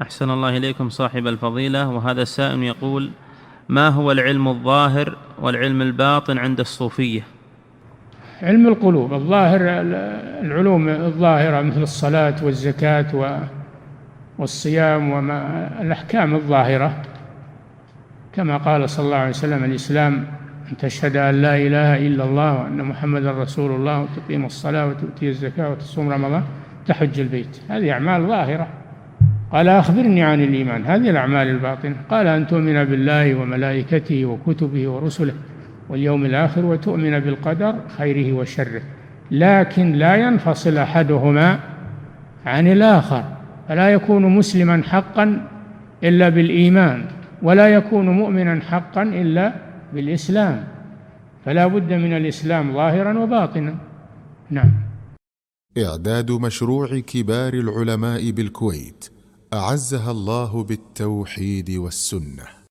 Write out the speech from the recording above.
أحسن الله إليكم صاحب الفضيلة. وهذا السائل يقول: ما هو العلم الظاهر والعلم الباطن عند الصوفية؟ علم القلوب الظاهر، العلوم الظاهرة مثل الصلاة والزكاة والصيام وما الأحكام الظاهرة، كما قال صلى الله عليه وسلم: الإسلام أن تشهد أن لا إله إلا الله وأن محمدا رسول الله وتقيم الصلاة وتؤتي الزكاة وتصوم رمضان تحج البيت. هذه أعمال ظاهرة. قال: أخبرني عن الإيمان. هذه الأعمال الباطنة. قال: أن تؤمن بالله وملائكته وكتبه ورسله واليوم الآخر وتؤمن بالقدر خيره وشره، لكن لا ينفصل أحدهما عن الآخر، فلا يكون مسلما حقا إلا بالإيمان، ولا يكون مؤمنا حقا إلا بالإسلام، فلا بد من الإسلام ظاهرا وباطنا. نعم. إعداد مشروع كبار العلماء بالكويت أعزها الله بالتوحيد والسنة.